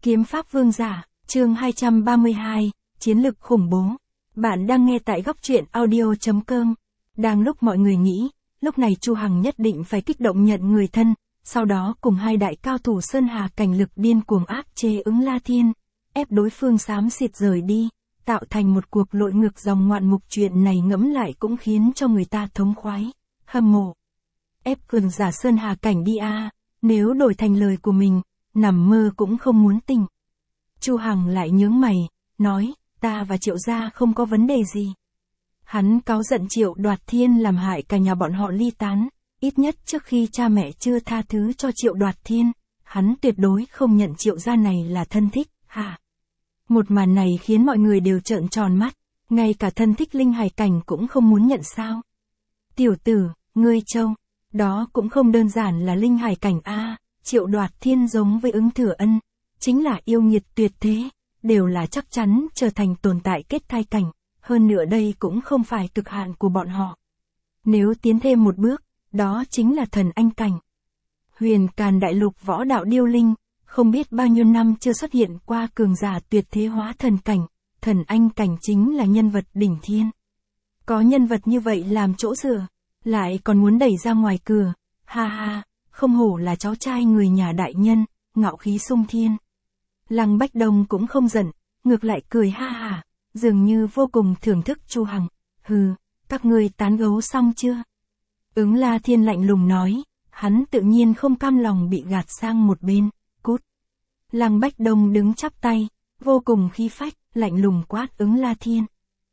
Kiếm pháp vương giả, chương 232, chiến lực khủng bố. Bạn đang nghe tại góc truyện audio.com. Đang lúc mọi người nghĩ, lúc này Chu Hằng nhất định phải kích động nhận người thân, sau đó cùng hai đại cao thủ Sơn Hà cảnh lực điên cuồng áp chế Ứng La Thiên, ép đối phương xám xịt rời đi, tạo thành một cuộc lội ngược dòng ngoạn mục. Chuyện này ngẫm lại cũng khiến cho người ta thống khoái, hâm mộ. Ép cường giả Sơn Hà cảnh đi a, nếu đổi thành lời của mình, nằm mơ cũng không muốn tỉnh. Chu Hằng lại nhướng mày, nói, ta và Triệu gia không có vấn đề gì. Hắn cáu giận Triệu Đoạt Thiên làm hại cả nhà bọn họ ly tán, ít nhất trước khi cha mẹ chưa tha thứ cho Triệu Đoạt Thiên, hắn tuyệt đối không nhận Triệu gia này là thân thích, hả? Một màn này khiến mọi người đều trợn tròn mắt, ngay cả thân thích linh hải cảnh cũng không muốn nhận sao. Tiểu tử, ngươi trông, đó cũng không đơn giản là linh hải cảnh a. Triệu Đoạt Thiên giống với Ứng Thừa Ân, chính là yêu nghiệt tuyệt thế, đều là chắc chắn trở thành tồn tại kết thai cảnh, hơn nữa đây cũng không phải cực hạn của bọn họ. Nếu tiến thêm một bước, đó chính là thần anh cảnh. Huyền Càn đại lục võ đạo điêu linh, không biết bao nhiêu năm chưa xuất hiện qua cường giả tuyệt thế hóa thần anh cảnh chính là nhân vật đỉnh thiên. Có nhân vật như vậy làm chỗ dựa, lại còn muốn đẩy ra ngoài cửa, ha ha. Không hổ là cháu trai người nhà đại nhân, ngạo khí sung thiên. Lăng Bách Đông cũng không giận, ngược lại cười ha hả, dường như vô cùng thưởng thức Chu Hằng. Hừ, các ngươi tán gấu xong chưa? Ứng La Thiên lạnh lùng nói, hắn tự nhiên không cam lòng bị gạt sang một bên, cút. Lăng Bách Đông đứng chắp tay, vô cùng khí phách, lạnh lùng quát Ứng La Thiên.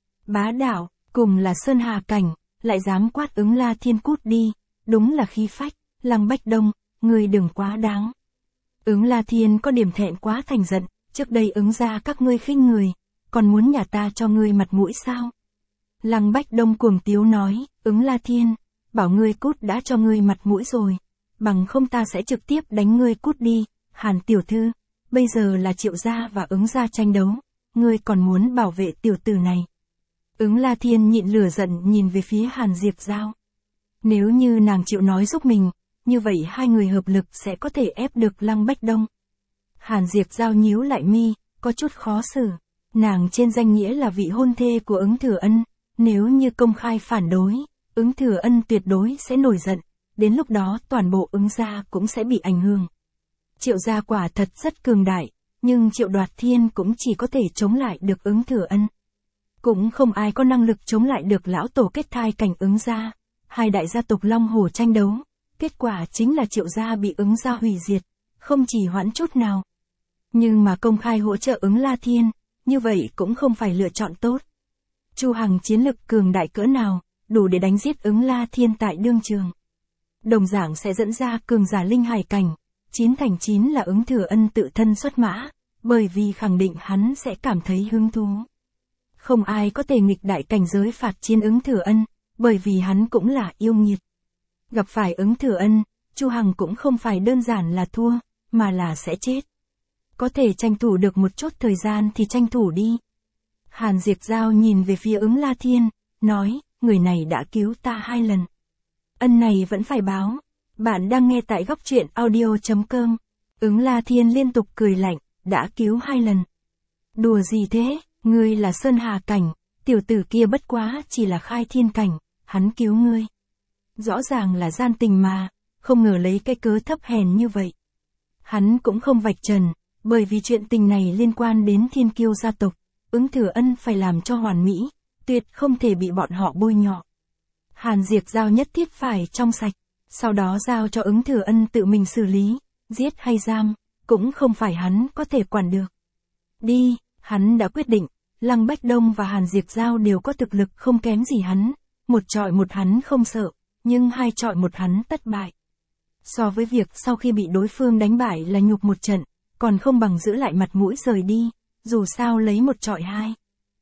Bá đạo, cùng là Sơn Hà cảnh, lại dám quát Ứng La Thiên cút đi, đúng là khí phách. Lăng Bách Đông, ngươi đừng quá đáng. Ứng La Thiên có điểm thẹn quá thành giận, trước đây Ứng gia các ngươi khinh người, còn muốn nhà ta cho ngươi mặt mũi sao? Lăng Bách Đông cuồng tiếu nói, Ứng La Thiên, bảo ngươi cút đã cho ngươi mặt mũi rồi, bằng không ta sẽ trực tiếp đánh ngươi cút đi. Hàn tiểu thư, bây giờ là Triệu gia và Ứng gia tranh đấu, ngươi còn muốn bảo vệ tiểu tử này. Ứng La Thiên nhịn lửa giận nhìn về phía Hàn Diệp Giao. Nếu như nàng chịu nói giúp mình, như vậy hai người hợp lực sẽ có thể ép được Lăng Bách Đông. Hàn Diệp Giao nhíu lại mi, có chút khó xử. Nàng trên danh nghĩa là vị hôn thê của Ứng Thừa Ân, nếu như công khai phản đối, Ứng Thừa Ân tuyệt đối sẽ nổi giận, đến lúc đó toàn bộ Ứng gia cũng sẽ bị ảnh hưởng. Triệu gia quả thật rất cường đại, nhưng Triệu Đoạt Thiên cũng chỉ có thể chống lại được Ứng Thừa Ân. Cũng không ai có năng lực chống lại được lão tổ kết thai cảnh Ứng gia. Hai đại gia tộc Long Hổ tranh đấu. Kết quả chính là Triệu gia bị Ứng gia hủy diệt, không chỉ hoãn chút nào. Nhưng mà công khai hỗ trợ Ứng La Thiên, như vậy cũng không phải lựa chọn tốt. Chu Hằng chiến lực cường đại cỡ nào, đủ để đánh giết Ứng La Thiên tại đương trường. Đồng dạng sẽ dẫn ra cường giả linh hải cảnh, 9 thành 9 là Ứng Thừa Ân tự thân xuất mã, bởi vì khẳng định hắn sẽ cảm thấy hứng thú. Không ai có thể nghịch đại cảnh giới phạt chiến Ứng Thừa Ân, bởi vì hắn cũng là yêu nghiệt. Gặp phải Ứng Thừa Ân, Chu Hằng cũng không phải đơn giản là thua, mà là sẽ chết. Có thể tranh thủ được một chút thời gian thì tranh thủ đi. Hàn Diệp Giao nhìn về phía Ứng La Thiên, nói, người này đã cứu ta 2 lần. Ân này vẫn phải báo. Bạn đang nghe tại góc truyện audio.com. Ứng La Thiên liên tục cười lạnh, đã cứu 2 lần. Đùa gì thế, ngươi là Sơn Hà cảnh, tiểu tử kia bất quá chỉ là khai thiên cảnh, hắn cứu ngươi. Rõ ràng là gian tình mà, không ngờ lấy cái cớ thấp hèn như vậy. Hắn cũng không vạch trần, bởi vì chuyện tình này liên quan đến thiên kiêu gia tộc, Ứng Thừa Ân phải làm cho hoàn mỹ, tuyệt không thể bị bọn họ bôi nhọ. Hàn Diệp Giao nhất thiết phải trong sạch, sau đó giao cho Ứng Thừa Ân tự mình xử lý, giết hay giam, cũng không phải hắn có thể quản được. Đi, hắn đã quyết định, Lăng Bách Đông và Hàn Diệp Giao đều có thực lực không kém gì hắn, một chọi một hắn không sợ. Nhưng 2 chọi 1 hắn tất bại. So với việc sau khi bị đối phương đánh bại là nhục một trận, còn không bằng giữ lại mặt mũi rời đi, dù sao lấy 1 chọi 2.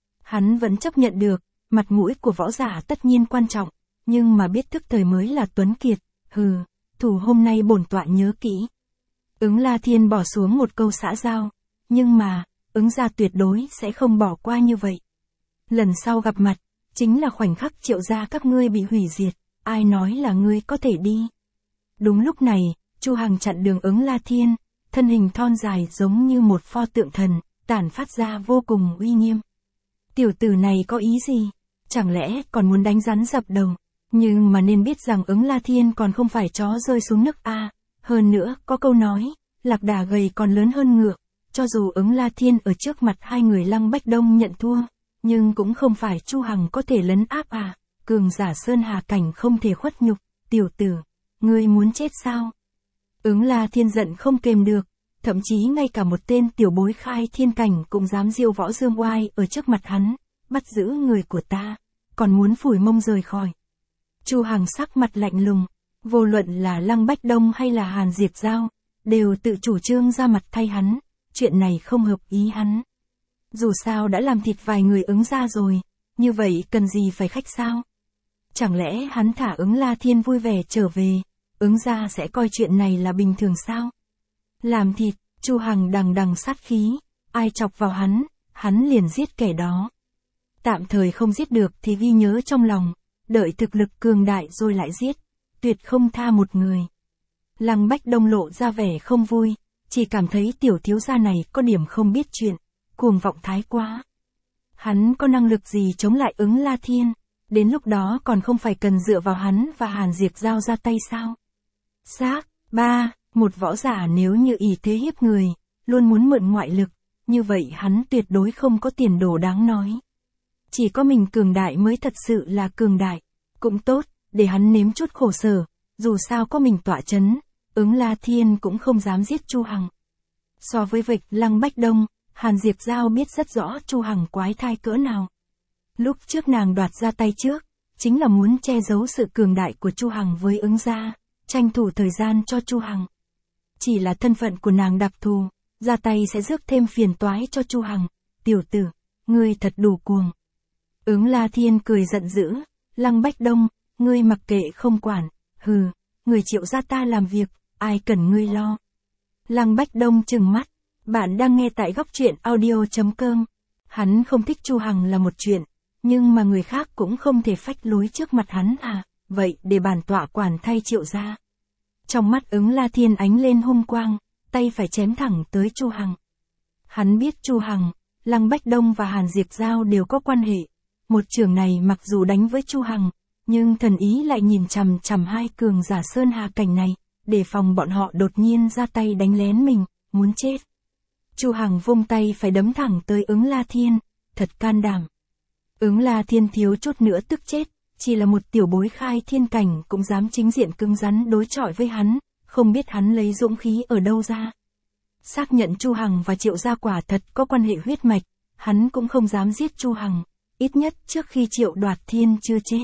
Hắn vẫn chấp nhận được, mặt mũi của võ giả tất nhiên quan trọng, nhưng mà biết thức thời mới là tuấn kiệt, hừ, thủ hôm nay bổn tọa nhớ kỹ. Ứng La Thiên bỏ xuống một câu xã giao, nhưng mà, Ứng gia tuyệt đối sẽ không bỏ qua như vậy. Lần sau gặp mặt, chính là khoảnh khắc Triệu gia các ngươi bị hủy diệt. Ai nói là ngươi có thể đi? Đúng lúc này, Chu Hằng chặn đường Ứng La Thiên, thân hình thon dài giống như một pho tượng thần, tản phát ra vô cùng uy nghiêm. Tiểu tử này có ý gì? Chẳng lẽ còn muốn đánh rắn dập đầu? Nhưng mà nên biết rằng Ứng La Thiên còn không phải chó rơi xuống nước a. Hơn nữa, có câu nói, lạc đà gầy còn lớn hơn ngựa. Cho dù Ứng La Thiên ở trước mặt hai người Lăng Bách Đông nhận thua, nhưng cũng không phải Chu Hằng có thể lấn áp à. Cường giả Sơn Hà Cảnh không thể khuất nhục. Tiểu tử, ngươi muốn chết sao? Ứng La Thiên giận không kềm được. Thậm chí ngay cả một tên tiểu bối khai thiên cảnh cũng dám diêu võ dương oai ở trước mặt hắn. Bắt giữ người của ta, còn muốn phủi mông rời khỏi. Chu Hằng sắc mặt lạnh lùng, vô luận là Lăng Bách Đông hay là Hàn Diệp Giao, đều tự chủ trương ra mặt thay hắn, chuyện này không hợp ý hắn. Dù sao đã làm thịt vài người Ứng gia rồi, như vậy cần gì phải khách sao? Chẳng lẽ hắn thả Ứng La Thiên vui vẻ trở về, Ứng gia sẽ coi chuyện này là bình thường sao? Làm thịt, Chu Hằng đằng đằng sát khí, ai chọc vào hắn liền giết kẻ đó. Tạm thời không giết được thì ghi nhớ trong lòng, đợi thực lực cường đại rồi lại giết, tuyệt không tha một người. Lăng Bách Đông lộ ra vẻ không vui, chỉ cảm thấy tiểu thiếu gia này có điểm không biết chuyện, cuồng vọng thái quá. Hắn có năng lực gì chống lại Ứng La Thiên, đến lúc đó còn không phải cần dựa vào hắn và Hàn Diệp Giao ra tay sao? Một võ giả nếu như ỷ thế hiếp người, luôn muốn mượn ngoại lực, như vậy hắn tuyệt đối không có tiền đồ đáng nói. Chỉ có mình cường đại mới thật sự là cường đại. Cũng tốt, để hắn nếm chút khổ sở, dù sao có mình tọa chấn, Ứng La Thiên cũng không dám giết Chu Hằng. So với việc Lăng Bách Đông, Hàn Diệp Giao biết rất rõ Chu Hằng quái thai cỡ nào. Lúc trước nàng đoạt ra tay trước, chính là muốn che giấu sự cường đại của Chu Hằng với Ứng gia, tranh thủ thời gian cho Chu Hằng. Chỉ là thân phận của nàng đặc thù, ra tay sẽ rước thêm phiền toái cho Chu Hằng. Tiểu tử, ngươi thật đủ cuồng. Ứng La Thiên cười giận dữ, Lăng Bách Đông, ngươi mặc kệ không quản, hừ, người Triệu gia ta làm việc, ai cần ngươi lo. Lăng Bách Đông trừng mắt, bạn đang nghe tại góc truyện audio.com. Hắn không thích Chu Hằng là một chuyện, nhưng mà người khác cũng không thể phách lối trước mặt hắn à, vậy để bản tọa quản thay Triệu gia. Trong mắt Ứng La Thiên ánh lên hung quang, tay phải chém thẳng tới Chu Hằng. Hắn biết Chu Hằng, Lăng Bách Đông và Hàn Diệp Giao đều có quan hệ. Một chưởng này mặc dù đánh với Chu Hằng, nhưng thần ý lại nhìn chằm chằm hai cường giả Sơn Hà Cảnh này, để phòng bọn họ đột nhiên ra tay đánh lén mình, muốn chết. Chu Hằng vung tay phải đấm thẳng tới Ứng La Thiên, thật can đảm. Ứng La Thiên thiếu chút nữa tức chết, chỉ là một tiểu bối khai thiên cảnh cũng dám chính diện cứng rắn đối chọi với hắn, không biết hắn lấy dũng khí ở đâu ra. Xác nhận Chu Hằng và Triệu gia quả thật có quan hệ huyết mạch, hắn cũng không dám giết Chu Hằng, ít nhất trước khi Triệu Đoạt Thiên chưa chết.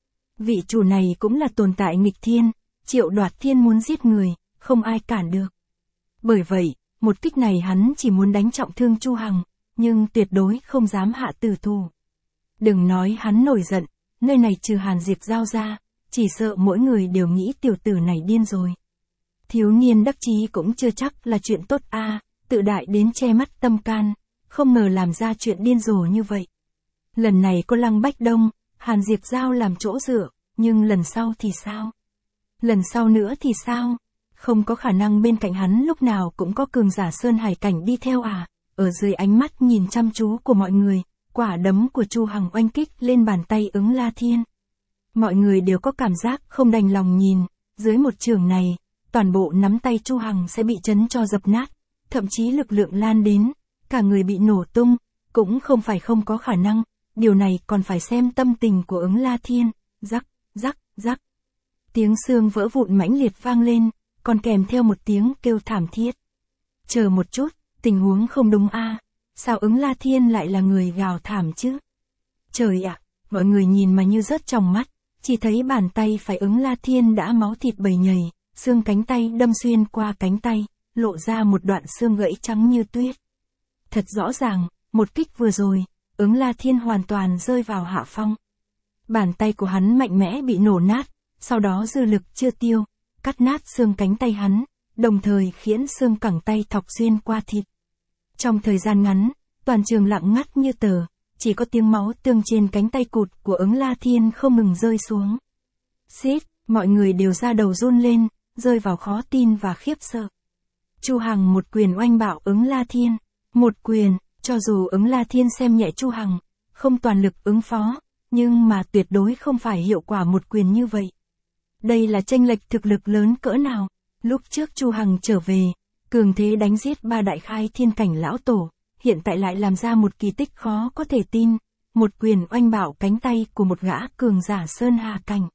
Vị chủ này cũng là tồn tại nghịch thiên, Triệu Đoạt Thiên muốn giết người, không ai cản được. Bởi vậy, một kích này hắn chỉ muốn đánh trọng thương Chu Hằng, nhưng tuyệt đối không dám hạ tử thủ. Đừng nói hắn nổi giận, nơi này trừ Hàn Diệp Giao ra, chỉ sợ mỗi người đều nghĩ tiểu tử này điên rồi. Thiếu niên đắc chí cũng chưa chắc là chuyện tốt a, tự đại đến che mắt tâm can, không ngờ làm ra chuyện điên rồ như vậy. Lần này có Lăng Bách Đông, Hàn Diệp Giao làm chỗ dựa, nhưng lần sau thì sao? Lần sau nữa thì sao? Không có khả năng bên cạnh hắn lúc nào cũng có cường giả Sơn Hải Cảnh đi theo à? Ở dưới ánh mắt nhìn chăm chú của mọi người, quả đấm của Chu Hằng oanh kích lên bàn tay Ứng La Thiên. Mọi người đều có cảm giác không đành lòng nhìn, dưới một chưởng này, toàn bộ nắm tay Chu Hằng sẽ bị chấn cho dập nát, thậm chí lực lượng lan đến, cả người bị nổ tung, cũng không phải không có khả năng, điều này còn phải xem tâm tình của Ứng La Thiên. Rắc, rắc, rắc. Tiếng xương vỡ vụn mãnh liệt vang lên, còn kèm theo một tiếng kêu thảm thiết. Chờ một chút, tình huống không đúng a, sao Ứng La Thiên lại là người gào thảm chứ? Trời ạ, mọi người nhìn mà như rớt trong mắt, chỉ thấy bàn tay phải Ứng La Thiên đã máu thịt bầy nhầy, xương cánh tay đâm xuyên qua cánh tay, lộ ra một đoạn xương gãy trắng như tuyết. Thật rõ ràng, một kích vừa rồi, Ứng La Thiên hoàn toàn rơi vào hạ phong. Bàn tay của hắn mạnh mẽ bị nổ nát, sau đó dư lực chưa tiêu, cắt nát xương cánh tay hắn, đồng thời khiến xương cẳng tay thọc xuyên qua thịt. Trong thời gian ngắn, toàn trường lặng ngắt như tờ, chỉ có tiếng máu tương trên cánh tay cụt của Ứng La Thiên không ngừng rơi xuống. Xít, mọi người đều ra đầu run lên, rơi vào khó tin và khiếp sợ. Chu Hằng một quyền oanh bạo Ứng La Thiên. Một quyền, cho dù Ứng La Thiên xem nhẹ Chu Hằng, không toàn lực ứng phó, nhưng mà tuyệt đối không phải hiệu quả một quyền như vậy. Đây là chênh lệch thực lực lớn cỡ nào. Lúc trước Chu Hằng trở về, cường thế đánh giết 3 đại khai thiên cảnh lão tổ, hiện tại lại làm ra một kỳ tích khó có thể tin, một quyền oanh bạo cánh tay của một gã cường giả Sơn Hà cảnh.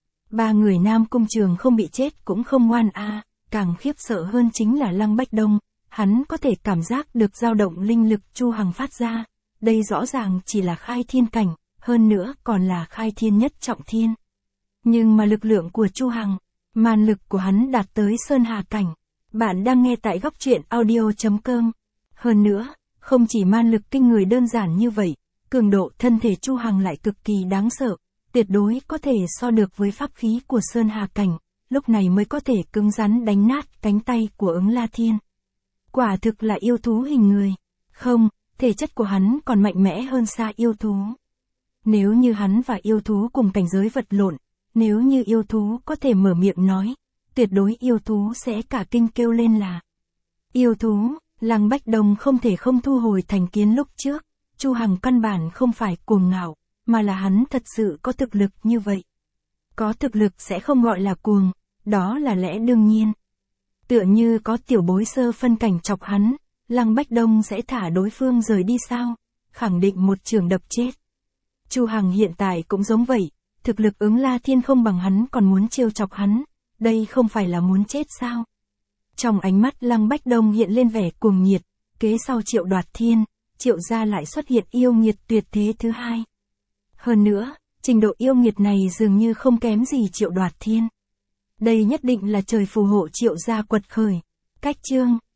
3 người Nam Cung Trường không bị chết cũng không ngoan càng khiếp sợ hơn chính là Lăng Bách Đông, hắn có thể cảm giác được dao động linh lực Chu Hằng phát ra, đây rõ ràng chỉ là khai thiên cảnh, hơn nữa còn là khai thiên nhất trọng thiên. Nhưng mà lực lượng của Chu Hằng, màn lực của hắn đạt tới Sơn Hà cảnh. Bạn đang nghe tại góc truyện audio.com. Hơn nữa, không chỉ man lực kinh người đơn giản như vậy, cường độ thân thể Chu Hằng lại cực kỳ đáng sợ, tuyệt đối có thể so được với pháp khí của Sơn Hà cảnh, lúc này mới có thể cứng rắn đánh nát cánh tay của Ứng La Thiên. Quả thực là yêu thú hình người. Không, thể chất của hắn còn mạnh mẽ hơn xa yêu thú. Nếu như hắn và yêu thú cùng cảnh giới vật lộn, nếu như yêu thú có thể mở miệng nói, tuyệt đối yêu thú sẽ cả kinh kêu lên là yêu thú. Lăng Bách Đông không thể không thu hồi thành kiến lúc trước, Chu Hằng căn bản không phải cuồng ngạo, mà là hắn thật sự có thực lực như vậy. Có thực lực sẽ không gọi là cuồng, đó là lẽ đương nhiên. Tựa như có tiểu bối sơ phân cảnh chọc hắn, Lăng Bách Đông sẽ thả đối phương rời đi sao? Khẳng định một trường đập chết. Chu Hằng hiện tại cũng giống vậy, thực lực Ứng La Thiên không bằng hắn còn muốn trêu chọc hắn, đây không phải là muốn chết sao? Trong ánh mắt Lăng Bách Đông hiện lên vẻ cuồng nhiệt, kế sau Triệu Đoạt Thiên, Triệu gia lại xuất hiện yêu nghiệt tuyệt thế thứ hai. Hơn nữa, trình độ yêu nghiệt này dường như không kém gì Triệu Đoạt Thiên. Đây nhất định là trời phù hộ Triệu gia quật khởi. Cách chương